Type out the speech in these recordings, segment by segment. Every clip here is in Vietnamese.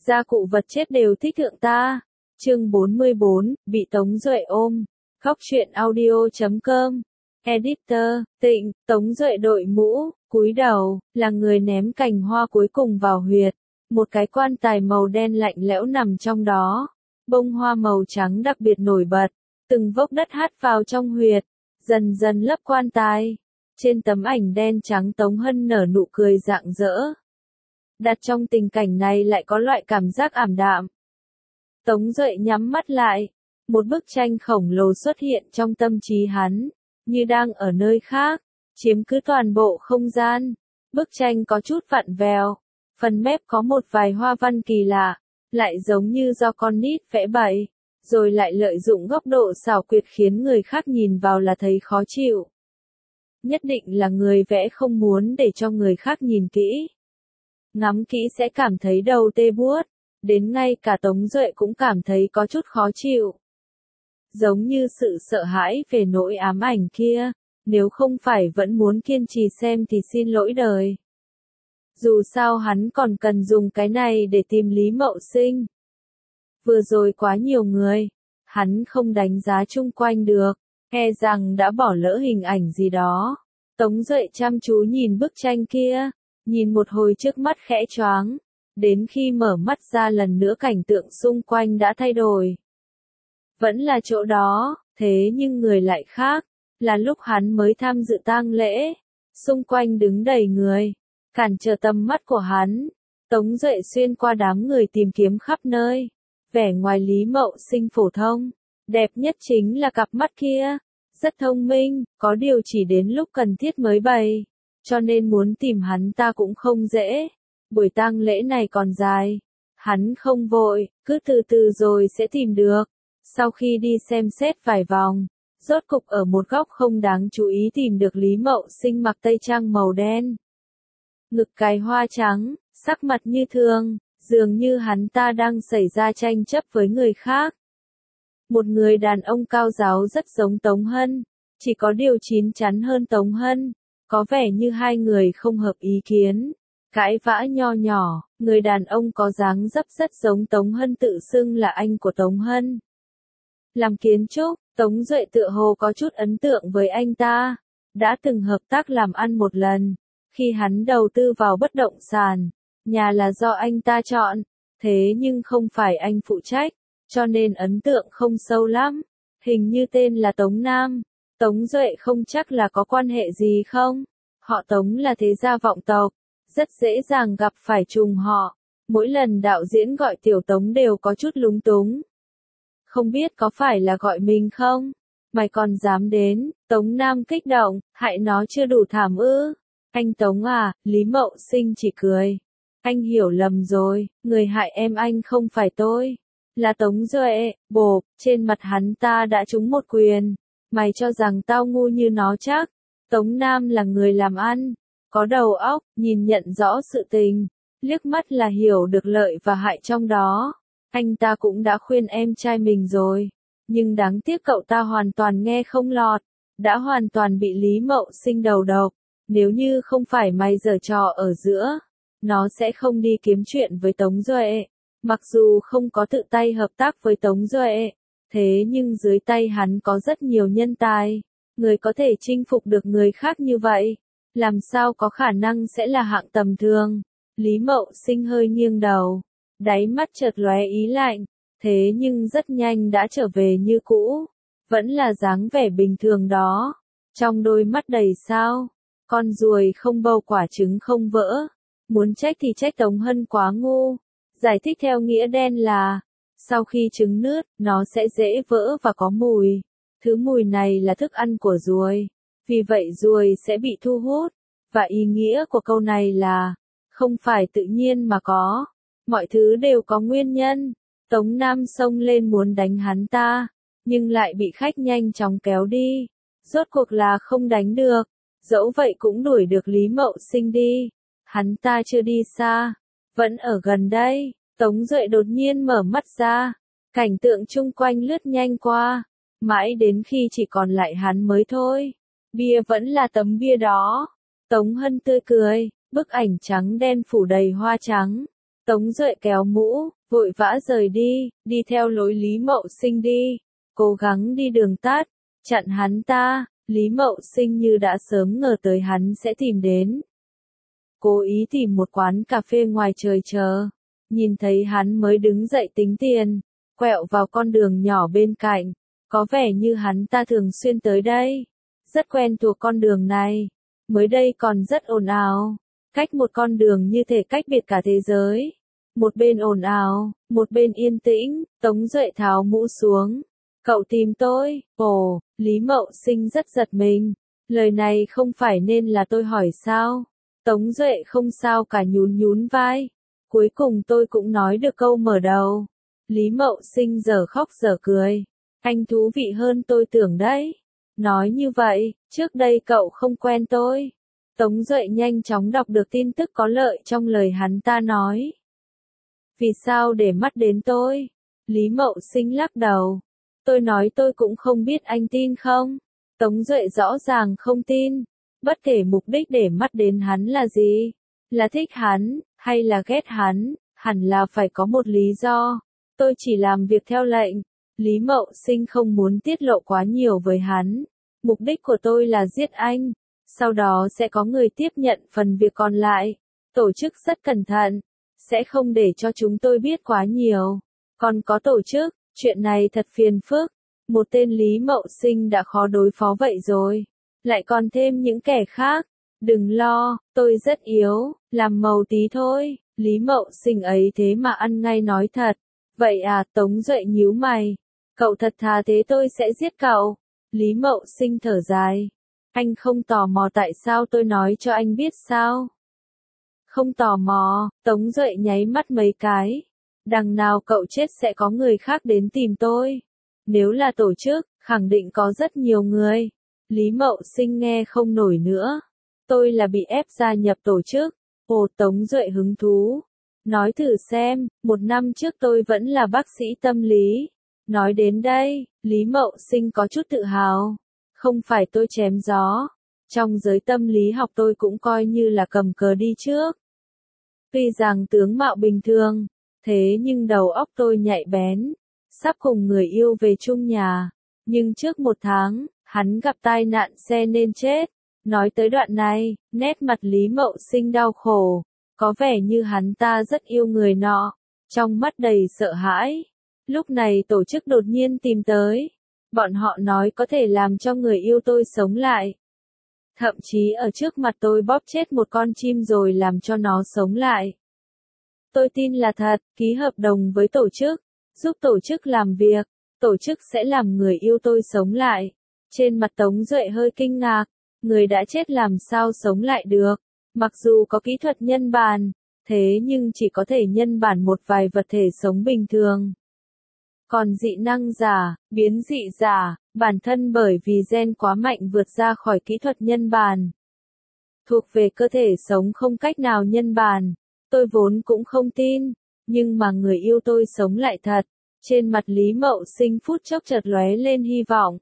gia cụ vật chết đều thích thượng ta. Chương 44, bị Tống Duệ ôm. Khóc chuyện audio.com. Editor, Tịnh. Tống Duệ đội mũ, cúi đầu, là người ném cành hoa cuối cùng vào huyệt. Một cái quan tài màu đen lạnh lẽo nằm trong đó. Bông hoa màu trắng đặc biệt nổi bật. Từng vốc đất hát vào trong huyệt, dần dần lấp quan tài. Trên tấm ảnh đen trắng Tống Hân nở nụ cười rạng rỡ. Đặt trong tình cảnh này lại có loại cảm giác ảm đạm. Tống Duệ nhắm mắt lại. Một bức tranh khổng lồ xuất hiện trong tâm trí hắn, như đang ở nơi khác, chiếm cứ toàn bộ không gian. Bức tranh có chút vặn vẹo, phần mép có một vài hoa văn kỳ lạ, lại giống như do con nít vẽ bậy, rồi lại lợi dụng góc độ xảo quyệt khiến người khác nhìn vào là thấy khó chịu. Nhất định là người vẽ không muốn để cho người khác nhìn kỹ. Ngắm kỹ sẽ cảm thấy đầu tê buốt, đến ngay cả Tống Duệ cũng cảm thấy có chút khó chịu. Giống như sự sợ hãi về nỗi ám ảnh kia, nếu không phải vẫn muốn kiên trì xem thì xin lỗi đời. Dù sao hắn còn cần dùng cái này để tìm Lý Mậu Sinh. Vừa rồi quá nhiều người, hắn không đánh giá chung quanh được, e rằng đã bỏ lỡ hình ảnh gì đó. Tống Duệ chăm chú nhìn bức tranh kia, nhìn một hồi trước mắt khẽ choáng, đến khi mở mắt ra lần nữa cảnh tượng xung quanh đã thay đổi. Vẫn là chỗ đó, thế nhưng người lại khác, là lúc hắn mới tham dự tang lễ, xung quanh đứng đầy người, cản trở tầm mắt của hắn. Tống Duệ xuyên qua đám người tìm kiếm khắp nơi, vẻ ngoài Lý Mậu Sinh phổ thông, đẹp nhất chính là cặp mắt kia, rất thông minh, có điều chỉ đến lúc cần thiết mới bày, cho nên muốn tìm hắn ta cũng không dễ. Buổi tang lễ này còn dài, hắn không vội, cứ từ từ rồi sẽ tìm được. Sau khi đi xem xét vài vòng, rốt cục ở một góc không đáng chú ý tìm được Lý Mậu Sinh mặc tây trang màu đen. Ngực cài hoa trắng, sắc mặt như thường, dường như hắn ta đang xảy ra tranh chấp với người khác. Một người đàn ông cao ráo rất giống Tống Hân, chỉ có điều chín chắn hơn Tống Hân, có vẻ như hai người không hợp ý kiến. Cãi vã nho nhỏ, người đàn ông có dáng dấp rất giống Tống Hân tự xưng là anh của Tống Hân. Làm kiến trúc, Tống Duệ tựa hồ có chút ấn tượng với anh ta, đã từng hợp tác làm ăn một lần, khi hắn đầu tư vào bất động sản, nhà là do anh ta chọn, thế nhưng không phải anh phụ trách, cho nên ấn tượng không sâu lắm, hình như tên là Tống Nam. Tống Duệ không chắc là có quan hệ gì không, họ Tống là thế gia vọng tộc, rất dễ dàng gặp phải trùng họ, mỗi lần đạo diễn gọi tiểu Tống đều có chút lúng túng. Không biết có phải là gọi mình không? Mày còn dám đến? Tống Nam kích động, hại nó chưa đủ thảm ư? Anh Tống à, Lý Mậu Sinh chỉ cười. Anh hiểu lầm rồi, người hại em anh không phải tôi. Là Tống Duệ, bộp, trên mặt hắn ta đã trúng một quyền. Mày cho rằng tao ngu như nó chắc. Tống Nam là người làm ăn, có đầu óc, nhìn nhận rõ sự tình, liếc mắt là hiểu được lợi và hại trong đó. Anh ta cũng đã khuyên em trai mình rồi, nhưng đáng tiếc cậu ta hoàn toàn nghe không lọt, đã hoàn toàn bị Lý Mậu Sinh đầu độc. Nếu như không phải mày giở trò ở giữa, nó sẽ không đi kiếm chuyện với Tống Duệ. Mặc dù không có tự tay hợp tác với Tống Duệ, thế nhưng dưới tay hắn có rất nhiều nhân tài, người có thể chinh phục được người khác như vậy, làm sao có khả năng sẽ là hạng tầm thường. Lý Mậu Sinh hơi nghiêng đầu, đáy mắt chợt lóe ý lạnh, thế nhưng rất nhanh đã trở về như cũ, vẫn là dáng vẻ bình thường đó, trong đôi mắt đầy sao, con ruồi không bâu quả trứng không vỡ, muốn trách thì trách Tống Hân quá ngu, giải thích theo nghĩa đen là, sau khi trứng nứt, nó sẽ dễ vỡ và có mùi, thứ mùi này là thức ăn của ruồi, vì vậy ruồi sẽ bị thu hút, và ý nghĩa của câu này là, không phải tự nhiên mà có. Mọi thứ đều có nguyên nhân. Tống Nam xông lên muốn đánh hắn ta, nhưng lại bị khách nhanh chóng kéo đi. Rốt cuộc là không đánh được, dẫu vậy cũng đuổi được Lý Mậu Sinh đi. Hắn ta chưa đi xa, vẫn ở gần đây. Tống Duệ đột nhiên mở mắt ra, cảnh tượng chung quanh lướt nhanh qua, mãi đến khi chỉ còn lại hắn mới thôi. Bia vẫn là tấm bia đó. Tống Hân tươi cười, bức ảnh trắng đen phủ đầy hoa trắng. Tống Duệ kéo mũ, vội vã rời đi theo lối Lý Mậu Sinh đi, cố gắng đi đường tắt, chặn hắn ta. Lý Mậu Sinh như đã sớm ngờ tới hắn sẽ tìm đến. Cố ý tìm một quán cà phê ngoài trời chờ, nhìn thấy hắn mới đứng dậy tính tiền, quẹo vào con đường nhỏ bên cạnh, có vẻ như hắn ta thường xuyên tới đây, rất quen thuộc con đường này, mới đây còn rất ồn ào, cách một con đường như thể cách biệt cả thế giới. Một bên ồn ào, một bên yên tĩnh, Tống Duệ tháo mũ xuống. Cậu tìm tôi, ồ, Lý Mậu Sinh rất giật mình, lời này không phải nên là tôi hỏi sao? Tống Duệ không sao cả nhún vai, cuối cùng tôi cũng nói được câu mở đầu. Lý Mậu Sinh giờ khóc giờ cười, anh thú vị hơn tôi tưởng đấy. Nói như vậy, trước đây cậu không quen tôi. Tống Duệ nhanh chóng đọc được tin tức có lợi trong lời hắn ta nói. Vì sao để mắt đến tôi? Lý Mậu Sinh lắc đầu. Tôi nói tôi cũng không biết anh tin không? Tống Duệ rõ ràng không tin. Bất kể mục đích để mắt đến hắn là gì, là thích hắn, hay là ghét hắn, hẳn là phải có một lý do. Tôi chỉ làm việc theo lệnh. Lý Mậu Sinh không muốn tiết lộ quá nhiều với hắn. Mục đích của tôi là giết anh. Sau đó sẽ có người tiếp nhận phần việc còn lại. Tổ chức rất cẩn thận, sẽ không để cho chúng tôi biết quá nhiều. Còn có tổ chức, chuyện này thật phiền phức. Một tên Lý Mậu Sinh đã khó đối phó vậy rồi. Lại còn thêm những kẻ khác. Đừng lo, tôi rất yếu, làm màu tí thôi. Lý Mậu Sinh ấy thế mà ăn ngay nói thật. Vậy à, Tống Duệ nhíu mày. Cậu thật thà thế tôi sẽ giết cậu. Lý Mậu Sinh thở dài. Anh không tò mò tại sao tôi nói cho anh biết sao? Không tò mò, Tống Duệ nháy mắt mấy cái. Đằng nào cậu chết sẽ có người khác đến tìm tôi. Nếu là tổ chức, khẳng định có rất nhiều người. Lý Mậu Sinh nghe không nổi nữa. Tôi là bị ép gia nhập tổ chức. Ồ, Tống Duệ hứng thú. Nói thử xem, 1 năm trước tôi vẫn là bác sĩ tâm lý. Nói đến đây, Lý Mậu Sinh có chút tự hào. Không phải tôi chém gió. Trong giới tâm lý học tôi cũng coi như là cầm cờ đi trước. Tuy rằng tướng mạo bình thường, thế nhưng đầu óc tôi nhạy bén. Sắp cùng người yêu về chung nhà. Nhưng trước 1 tháng, hắn gặp tai nạn xe nên chết. Nói tới đoạn này, nét mặt Lý Mậu Sinh đau khổ. Có vẻ như hắn ta rất yêu người nọ. Trong mắt đầy sợ hãi. Lúc này tổ chức đột nhiên tìm tới. Bọn họ nói có thể làm cho người yêu tôi sống lại. Thậm chí ở trước mặt tôi bóp chết một con chim rồi làm cho nó sống lại. Tôi tin là thật, ký hợp đồng với tổ chức, giúp tổ chức làm việc, tổ chức sẽ làm người yêu tôi sống lại. Trên mặt Tống Duệ hơi kinh ngạc, người đã chết làm sao sống lại được, mặc dù có kỹ thuật nhân bản, thế nhưng chỉ có thể nhân bản một vài vật thể sống bình thường. Còn dị năng giả, biến dị giả, bản thân bởi vì gen quá mạnh vượt ra khỏi kỹ thuật nhân bản. Thuộc về cơ thể sống không cách nào nhân bản, tôi vốn cũng không tin, nhưng mà người yêu tôi sống lại thật. Trên mặt Lý Mậu Sinh phút chốc chợt lóe lên hy vọng.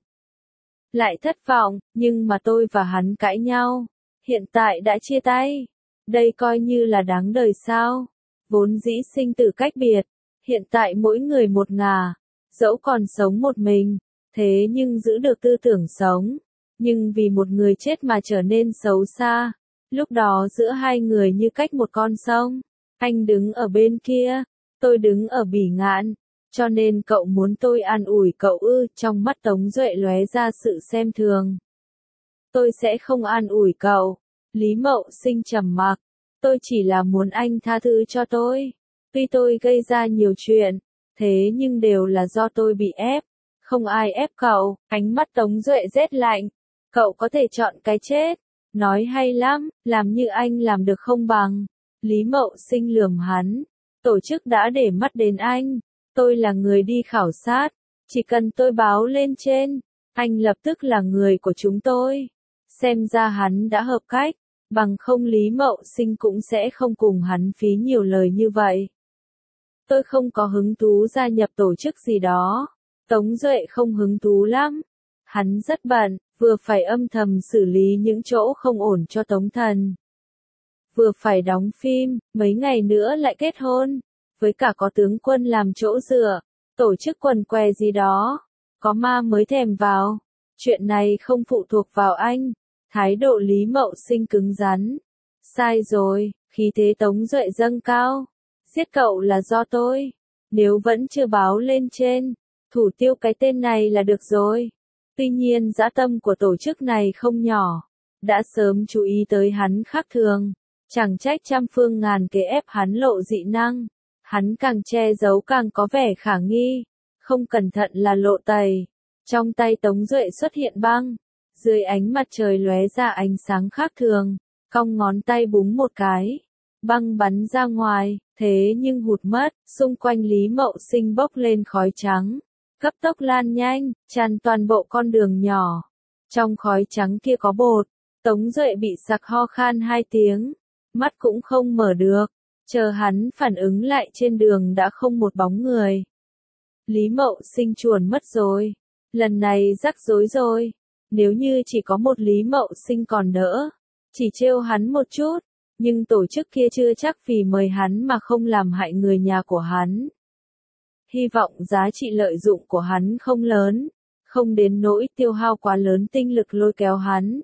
Lại thất vọng, nhưng mà tôi và hắn cãi nhau. Hiện tại đã chia tay. Đây coi như là đáng đời sao? Vốn dĩ sinh tử cách biệt. Hiện tại mỗi người một ngả. Dẫu còn sống một mình. Thế nhưng giữ được tư tưởng sống. Nhưng vì một người chết mà trở nên xấu xa. Lúc đó giữa hai người như cách một con sông. Anh đứng ở bên kia. Tôi đứng ở Bỉ Ngạn. Cho nên cậu muốn tôi an ủi cậu ư? Trong mắt Tống Duệ lóe ra sự xem thường. Tôi sẽ không an ủi cậu. Lý Mậu Sinh trầm mặc. Tôi chỉ là muốn anh tha thứ cho tôi. Tuy tôi gây ra nhiều chuyện, thế nhưng đều là do tôi bị ép. Không ai ép cậu. Ánh mắt Tống Duệ rét lạnh. Cậu có thể chọn cái chết. Nói hay lắm, làm như anh làm được không bằng. Lý Mậu Sinh lườm hắn. Tổ chức đã để mắt đến anh. Tôi là người đi khảo sát. Chỉ cần tôi báo lên trên, anh lập tức là người của chúng tôi. Xem ra hắn đã hợp cách. Bằng không Lý Mậu Sinh cũng sẽ không cùng hắn phí nhiều lời như vậy. Tôi không có hứng thú gia nhập tổ chức gì đó. Tống Duệ không hứng thú lắm. Hắn rất bận, vừa phải âm thầm xử lý những chỗ không ổn cho Tống Thần. Vừa phải đóng phim, mấy ngày nữa lại kết hôn. với cả có tướng quân làm chỗ dựa, tổ chức quần què gì đó, có ma mới thèm vào. Chuyện này không phụ thuộc vào anh. Thái độ Lý Mậu Sinh cứng rắn. Sai rồi, khí thế Tống Duệ dâng cao. Giết cậu là do tôi. Nếu vẫn chưa báo lên trên, thủ tiêu cái tên này là được rồi. Tuy nhiên dã tâm của tổ chức này không nhỏ. Đã sớm chú ý tới hắn khác thường. Chẳng trách trăm phương ngàn kế ép hắn lộ dị năng. Hắn càng che giấu càng có vẻ khả nghi. Không cẩn thận là lộ tẩy. Trong tay Tống Duệ xuất hiện băng. Dưới ánh mặt trời lóe ra ánh sáng khác thường. Cong ngón tay búng một cái. Băng bắn ra ngoài, thế nhưng hụt mất. Xung quanh Lý Mậu Sinh bốc lên khói trắng. Cấp tốc lan nhanh, tràn toàn bộ con đường nhỏ. Trong khói trắng kia có bột. Tống Duệ bị sặc ho khan 2 tiếng. Mắt cũng không mở được. Chờ hắn phản ứng lại trên đường đã không một bóng người. Lý Mậu Sinh chuồn mất rồi. Lần này rắc rối rồi. Nếu như chỉ có một Lý Mậu Sinh còn đỡ. Chỉ trêu hắn một chút. Nhưng tổ chức kia chưa chắc vì mời hắn mà không làm hại người nhà của hắn. Hy vọng giá trị lợi dụng của hắn không lớn. Không đến nỗi tiêu hao quá lớn tinh lực lôi kéo hắn.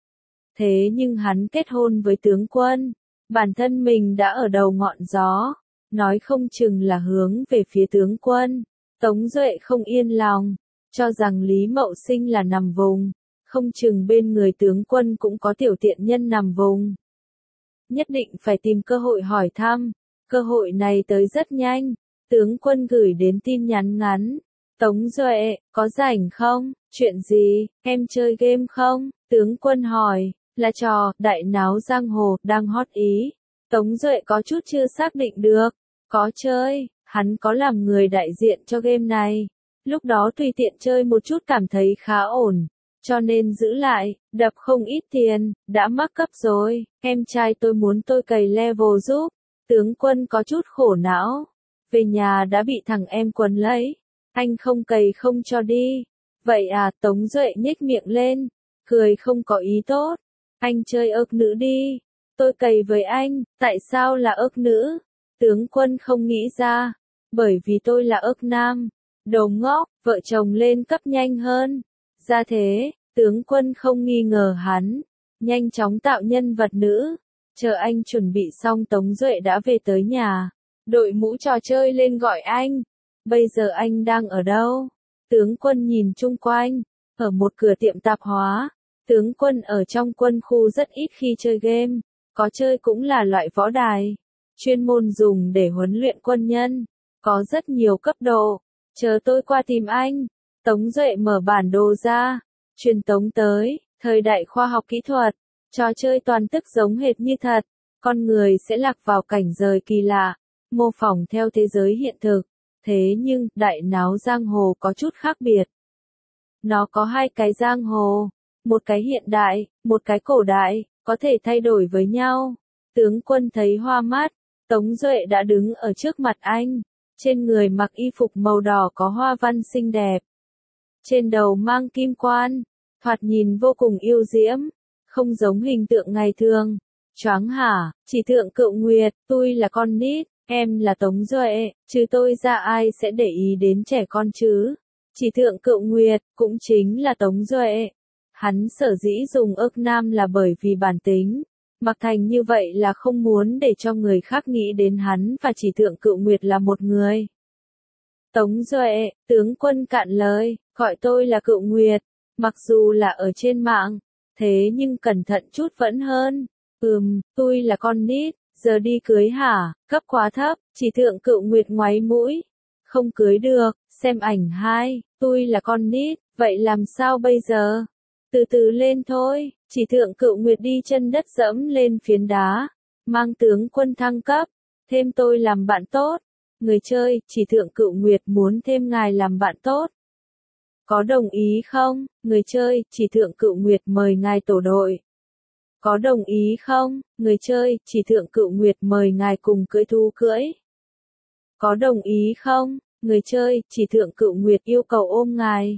Thế nhưng hắn kết hôn với tướng quân. Bản thân mình đã ở đầu ngọn gió. Nói không chừng là hướng về phía tướng quân. Tống Duệ không yên lòng. Cho rằng Lý Mậu Sinh là nằm vùng. Không chừng bên người tướng quân cũng có tiểu tiện nhân nằm vùng. Nhất định phải tìm cơ hội hỏi thăm. Cơ hội này tới rất nhanh. Tướng quân gửi đến tin nhắn ngắn. Tống Duệ, có rảnh không? Chuyện gì? Em chơi game không? Tướng quân hỏi. Là trò, đại náo giang hồ, đang hot ý. Tống Duệ có chút chưa xác định được. Có chơi, hắn có làm người đại diện cho game này. Lúc đó tùy tiện chơi một chút cảm thấy khá ổn. Cho nên giữ lại, đập không ít tiền, đã mắc cấp rồi. Em trai tôi muốn tôi cày level giúp. Tướng quân có chút khổ não. Về nhà đã bị thằng em quấn lấy. Anh không cày không cho đi. Vậy à, Tống Duệ nhếch miệng lên. Cười không có ý tốt. Anh chơi ớt nữ đi. Tôi cày với anh, tại sao là ớt nữ? Tướng quân không nghĩ ra. Bởi vì tôi là ớt nam. Đồ ngốc, vợ chồng lên cấp nhanh hơn. Ra thế, tướng quân không nghi ngờ hắn. Nhanh chóng tạo nhân vật nữ. Chờ anh chuẩn bị xong Tống Duệ đã về tới nhà. Đội mũ trò chơi lên gọi anh. Bây giờ anh đang ở đâu? Tướng quân nhìn chung quanh. Ở một cửa tiệm tạp hóa. Tướng quân ở trong quân khu rất ít khi chơi game. Có chơi cũng là loại võ đài. Chuyên môn dùng để huấn luyện quân nhân. Có rất nhiều cấp độ. Chờ tôi qua tìm anh. Tống Duệ mở bản đồ ra. Truyền tống tới. Thời đại khoa học kỹ thuật. Trò chơi toàn tức giống hệt như thật. Con người sẽ lạc vào cảnh rời kỳ lạ. Mô phỏng theo thế giới hiện thực. Thế nhưng, đại náo giang hồ có chút khác biệt. Nó có 2 cái giang hồ. Một cái hiện đại, một cái cổ đại, có thể thay đổi với nhau. Tướng quân thấy hoa mắt. Tống Duệ đã đứng ở trước mặt anh. Trên người mặc y phục màu đỏ có hoa văn xinh đẹp. Trên đầu mang kim quan. Thoạt nhìn vô cùng yêu diễm. Không giống hình tượng ngày thường. Choáng hả, chỉ thượng Cựu Nguyệt, tôi là con nít. Em là Tống Duệ, chứ tôi ra ai sẽ để ý đến trẻ con chứ. Chỉ thượng Cựu Nguyệt, cũng chính là Tống Duệ. Hắn sở dĩ dùng ức nam là bởi vì bản tính. Mặc thành như vậy là không muốn để cho người khác nghĩ đến hắn và chỉ thượng Cựu Nguyệt là một người. Tống Duệ, tướng quân cạn lời, gọi tôi là Cựu Nguyệt. Mặc dù là ở trên mạng, thế nhưng cẩn thận chút vẫn hơn. Tôi là con nít. Giờ đi cưới hả, cấp quá thấp, chỉ thượng Cựu Nguyệt ngoáy mũi. Không cưới được, xem ảnh 2, tôi là con nít, vậy làm sao bây giờ? Từ từ lên thôi, chỉ thượng Cựu Nguyệt đi chân đất dẫm lên phiến đá. Mang tướng quân thăng cấp, thêm tôi làm bạn tốt. Người chơi, chỉ thượng Cựu Nguyệt muốn thêm ngài làm bạn tốt. Có đồng ý không? Người chơi, chỉ thượng Cựu Nguyệt mời ngài tổ đội. Có đồng ý không? Người chơi, chỉ thượng Cựu Nguyệt mời ngài cùng cưỡi thú cưỡi. Có đồng ý không? Người chơi, chỉ thượng Cựu Nguyệt yêu cầu ôm ngài.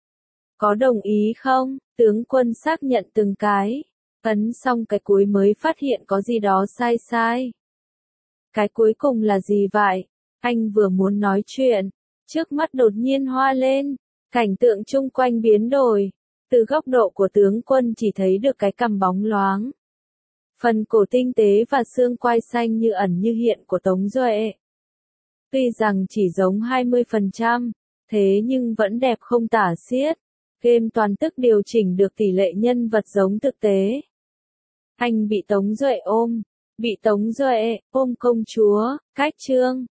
Có đồng ý không? Tướng quân xác nhận từng cái. Ấn xong cái cuối mới phát hiện có gì đó sai sai. Cái cuối cùng là gì vậy? Anh vừa muốn nói chuyện, trước mắt đột nhiên hoa lên, cảnh tượng chung quanh biến đổi. Từ góc độ của tướng quân chỉ thấy được cái cằm bóng loáng. Phần cổ tinh tế và xương quai xanh như ẩn như hiện của Tống Duệ. Tuy rằng chỉ giống 20%, thế nhưng vẫn đẹp không tả xiết. Game toàn tức điều chỉnh được tỷ lệ nhân vật giống thực tế. Anh bị Tống Duệ ôm. Bị Tống Duệ ôm công chúa, cách chương.